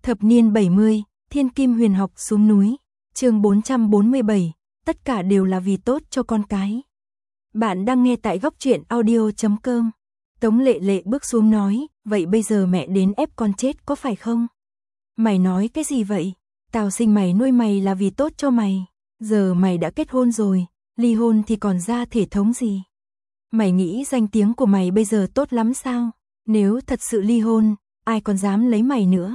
Thập niên 70, Thiên Kim Huyền Học xuống núi, chương 447, tất cả đều là vì tốt cho con cái. Bạn đang nghe tại góc truyện audio.com. Tống Lệ Lệ bước xuống nói, vậy bây giờ mẹ đến ép con chết có phải không? Mày nói cái gì vậy? Tao sinh mày nuôi mày là vì tốt cho mày. Giờ mày đã kết hôn rồi, ly hôn thì còn ra thể thống gì? Mày nghĩ danh tiếng của mày bây giờ tốt lắm sao? Nếu thật sự ly hôn, ai còn dám lấy mày nữa?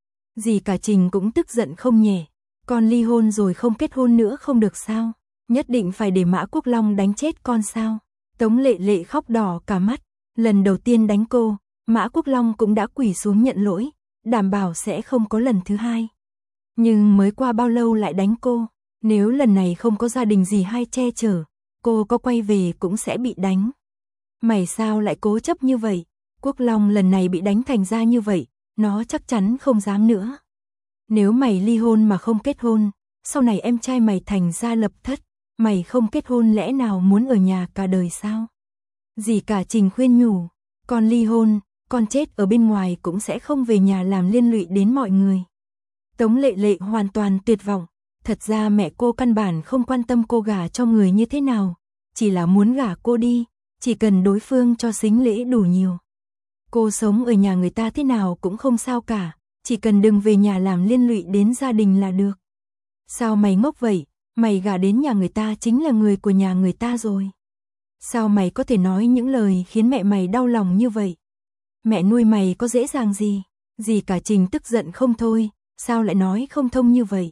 Dì cả Trình cũng tức giận không nhẹ. Con ly hôn rồi không kết hôn nữa không được sao? Nhất định phải để Mã Quốc Long đánh chết con sao? Tống Lệ Lệ khóc đỏ cả mắt. Lần đầu tiên đánh cô, Mã Quốc Long cũng đã quỳ xuống nhận lỗi, đảm bảo sẽ không có lần thứ hai. Nhưng mới qua bao lâu lại đánh cô? Nếu lần này không có gia đình gì hay che chở, cô có quay về cũng sẽ bị đánh. Mày sao lại cố chấp như vậy? Quốc Long lần này bị đánh thành ra như vậy, nó chắc chắn không dám nữa. Nếu mày ly hôn mà không kết hôn, sau này em trai mày thành ra lập thất, mày không kết hôn lẽ nào muốn ở nhà cả đời sao? Dì cả Trình khuyên nhủ, con ly hôn, con chết ở bên ngoài cũng sẽ không về nhà làm liên lụy đến mọi người. Tống Lệ Lệ hoàn toàn tuyệt vọng, thật ra mẹ cô căn bản không quan tâm cô gả cho người như thế nào, chỉ là muốn gả cô đi, chỉ cần đối phương cho sính lễ đủ nhiều. Cô sống ở nhà người ta thế nào cũng không sao cả, chỉ cần đừng về nhà làm liên lụy đến gia đình là được. Sao mày ngốc vậy, mày gả đến nhà người ta chính là người của nhà người ta rồi. Sao mày có thể nói những lời khiến mẹ mày đau lòng như vậy? Mẹ nuôi mày có dễ dàng gì? Dì cả Trình tức giận không thôi, sao lại nói không thông như vậy?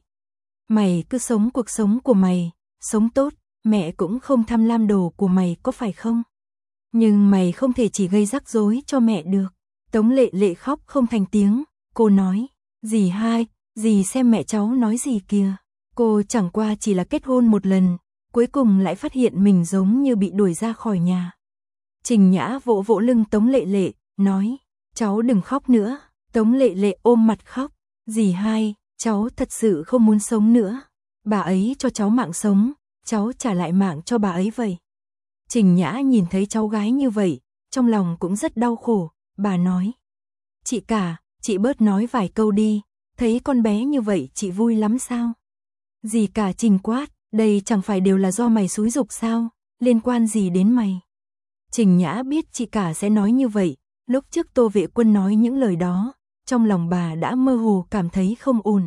Mày cứ sống cuộc sống của mày, sống tốt, mẹ cũng không tham lam đồ của mày có phải không? Nhưng mày không thể chỉ gây rắc rối cho mẹ được. Tống Lệ Lệ khóc không thành tiếng, cô nói, dì hai, dì xem mẹ cháu nói gì kìa. Cô chẳng qua chỉ là kết hôn một lần, cuối cùng lại phát hiện mình giống như bị đuổi ra khỏi nhà. Trình Nhã vỗ vỗ lưng Tống Lệ Lệ, nói, cháu đừng khóc nữa. Tống Lệ Lệ ôm mặt khóc, dì hai, cháu thật sự không muốn sống nữa. Bà ấy cho cháu mạng sống, cháu trả lại mạng cho bà ấy vậy. Trình Nhã nhìn thấy cháu gái như vậy, trong lòng cũng rất đau khổ, bà nói. Chị cả, chị bớt nói vài câu đi, thấy con bé như vậy chị vui lắm sao? Dì cả Trình quát, đây chẳng phải đều là do mày xúi giục sao, liên quan gì đến mày? Trình Nhã biết chị cả sẽ nói như vậy, lúc trước Tô Vệ Quân nói những lời đó, trong lòng bà đã mơ hồ cảm thấy không ổn.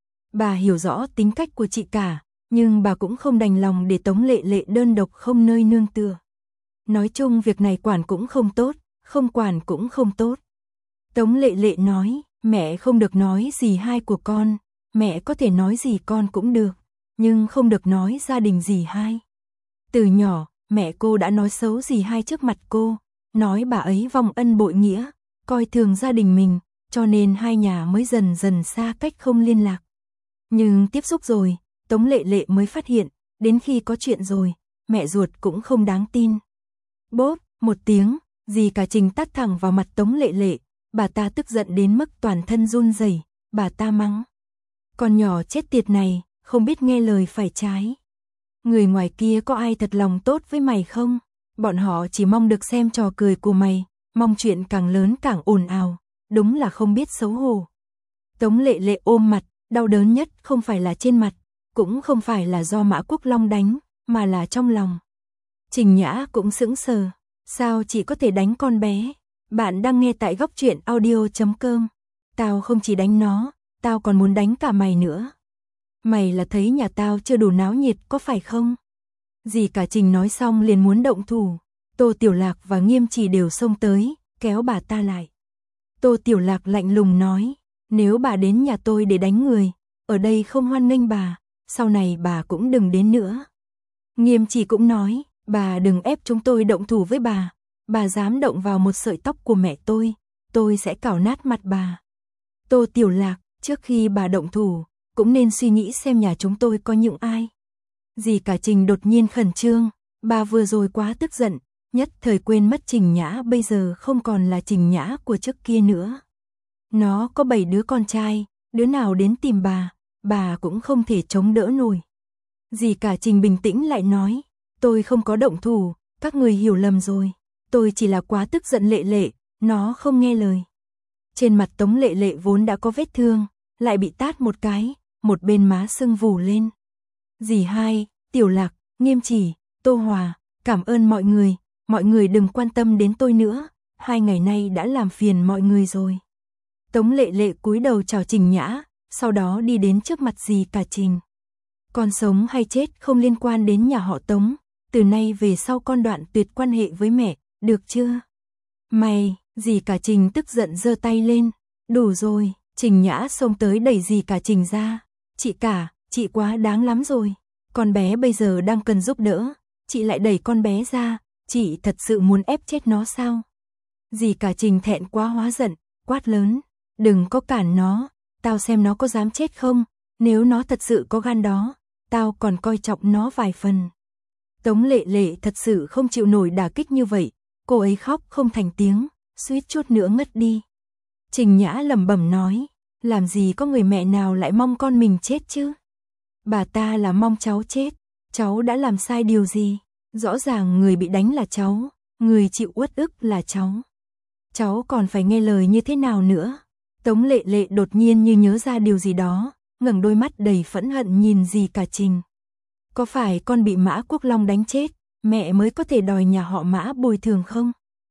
Bà hiểu rõ tính cách của chị cả, nhưng bà cũng không đành lòng để Tống Lệ Lệ đơn độc không nơi nương tựa. Nói chung việc này quản cũng không tốt, không quản cũng không tốt. Tống Lệ Lệ nói, mẹ không được nói gì hai của con, mẹ có thể nói gì con cũng được, nhưng không được nói gia đình dì hai. Từ nhỏ, mẹ cô đã nói xấu dì hai trước mặt cô, nói bà ấy vong ân bội nghĩa, coi thường gia đình mình, cho nên hai nhà mới dần dần xa cách không liên lạc. Nhưng tiếp xúc rồi, Tống Lệ Lệ mới phát hiện, đến khi có chuyện rồi, mẹ ruột cũng không đáng tin. Bốp, một tiếng, dì cả Trình tát thẳng vào mặt Tống Lệ Lệ, bà ta tức giận đến mức toàn thân run rẩy, bà ta mắng. Con nhỏ chết tiệt này, không biết nghe lời phải trái. Người ngoài kia có ai thật lòng tốt với mày không? Bọn họ chỉ mong được xem trò cười của mày, mong chuyện càng lớn càng ồn ào, đúng là không biết xấu hổ. Tống Lệ Lệ ôm mặt, đau đớn nhất không phải là trên mặt, cũng không phải là do Mã Quốc Long đánh, mà là trong lòng. Trình Nhã cũng sững sờ, sao chị có thể đánh con bé? Bạn đang nghe tại góc truyện audio.com. Tao không chỉ đánh nó, tao còn muốn đánh cả mày nữa. Mày là thấy nhà tao chưa đủ náo nhiệt có phải không? Dì cả Trình nói xong liền muốn động thủ. Tô Tiểu Lạc và Nghiêm Trì đều xông tới, kéo bà ta lại. Tô Tiểu Lạc lạnh lùng nói, nếu bà đến nhà tôi để đánh người, ở đây không hoan nghênh bà, sau này bà cũng đừng đến nữa. Nghiêm Trì cũng nói, bà đừng ép chúng tôi động thủ với bà dám động vào một sợi tóc của mẹ tôi sẽ cào nát mặt bà. Tô Tiểu Lạc, trước khi bà động thủ, cũng nên suy nghĩ xem nhà chúng tôi có những ai. Dì cả Trình đột nhiên khẩn trương, bà vừa rồi quá tức giận, nhất thời quên mất Trình Nhã bây giờ không còn là Trình Nhã của trước kia nữa. Nó có 7 đứa con trai, đứa nào đến tìm bà cũng không thể chống đỡ nổi. Dì cả Trình bình tĩnh lại nói, tôi không có động thủ, các người hiểu lầm rồi, tôi chỉ là quá tức giận Lệ Lệ, nó không nghe lời. Trên mặt Tống Lệ Lệ vốn đã có vết thương, lại bị tát một cái, một bên má sưng vù lên. Dì hai, Tiểu Lạc, Nghiêm Chỉ, Tô Hòa, cảm ơn mọi người đừng quan tâm đến tôi nữa, 2 ngày nay đã làm phiền mọi người rồi. Tống Lệ Lệ cúi đầu chào Trình Nhã, sau đó đi đến trước mặt dì cả Trình. Con sống hay chết không liên quan đến nhà họ Tống, từ nay về sau con đoạn tuyệt quan hệ với mẹ, được chưa? Mày, dì cả Trình tức giận giơ tay lên, đủ rồi, Trình Nhã xông tới đẩy dì cả Trình ra. Chị cả, chị quá đáng lắm rồi, con bé bây giờ đang cần giúp đỡ, chị lại đẩy con bé ra, chị thật sự muốn ép chết nó sao? Dì cả Trình thẹn quá hóa giận, quát lớn, đừng có cản nó, tao xem nó có dám chết không, nếu nó thật sự có gan đó, tao còn coi trọng nó vài phần. Tống Lệ Lệ thật sự không chịu nổi đả kích như vậy, cô ấy khóc không thành tiếng, suýt chút nữa ngất đi. Trình Nhã lẩm bẩm nói, làm gì có người mẹ nào lại mong con mình chết chứ? Bà ta là mong cháu chết, cháu đã làm sai điều gì? Rõ ràng người bị đánh là cháu, người chịu uất ức là cháu. Cháu còn phải nghe lời như thế nào nữa? Tống Lệ Lệ đột nhiên như nhớ ra điều gì đó, ngẩng đôi mắt đầy phẫn hận nhìn dì cả Trình. Có phải con bị Mã Quốc Long đánh chết, mẹ mới có thể đòi nhà họ Mã bồi thường không?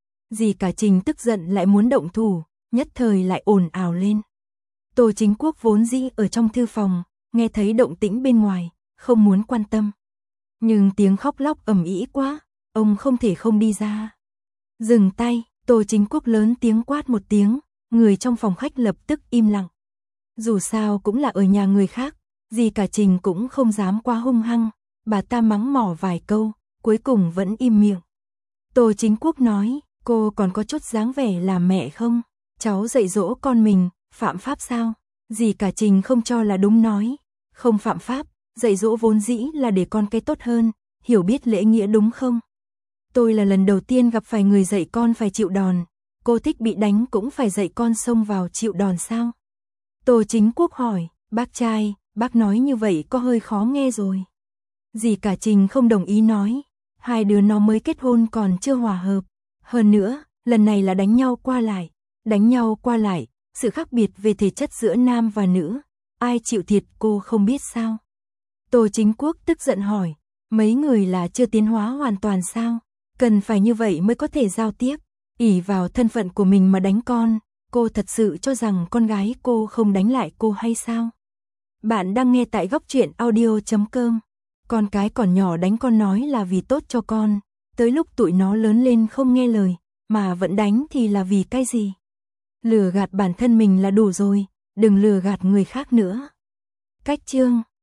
Dì cả Trình tức giận lại muốn động thủ, nhất thời lại ồn ào lên. Tô Chính Quốc vốn dĩ ở trong thư phòng, nghe thấy động tĩnh bên ngoài, không muốn quan tâm. Nhưng tiếng khóc lóc ầm ĩ quá, ông không thể không đi ra. Dừng tay, Tô Chính Quốc lớn tiếng quát một tiếng, người trong phòng khách lập tức im lặng. Dù sao cũng là ở nhà người khác, dì cả Trình cũng không dám quá hung hăng, bà ta mắng mỏ vài câu, cuối cùng vẫn im miệng. Tô Chính Quốc nói, cô còn có chút dáng vẻ là mẹ không? Cháu dạy dỗ con mình, phạm pháp sao? Dì cả Trình không cho là đúng nói, không phạm pháp, dạy dỗ vốn dĩ là để con cái tốt hơn, hiểu biết lễ nghĩa đúng không? Tôi là lần đầu tiên gặp phải người dạy con phải chịu đòn, cô thích bị đánh cũng phải dạy con xông vào chịu đòn sao? Tô Chính Quốc hỏi, bác trai, bác nói như vậy có hơi khó nghe rồi. Dì cả Trình không đồng ý nói, hai đứa nó mới kết hôn còn chưa hòa hợp. Hơn nữa, lần này là đánh nhau qua lại, sự khác biệt về thể chất giữa nam và nữ, ai chịu thiệt cô không biết sao? Tô Chính Quốc tức giận hỏi, mấy người là chưa tiến hóa hoàn toàn sao? Cần phải như vậy mới có thể giao tiếp, ỷ vào thân phận của mình mà đánh con, cô thật sự cho rằng con gái cô không đánh lại cô hay sao? Bạn đang nghe tại Góc Truyện Audio.com. Con cái còn nhỏ đánh con nói là vì tốt cho con, tới lúc tụi nó lớn lên không nghe lời, mà vẫn đánh thì là vì cái gì? Lừa gạt bản thân mình là đủ rồi, đừng lừa gạt người khác nữa. Cách chương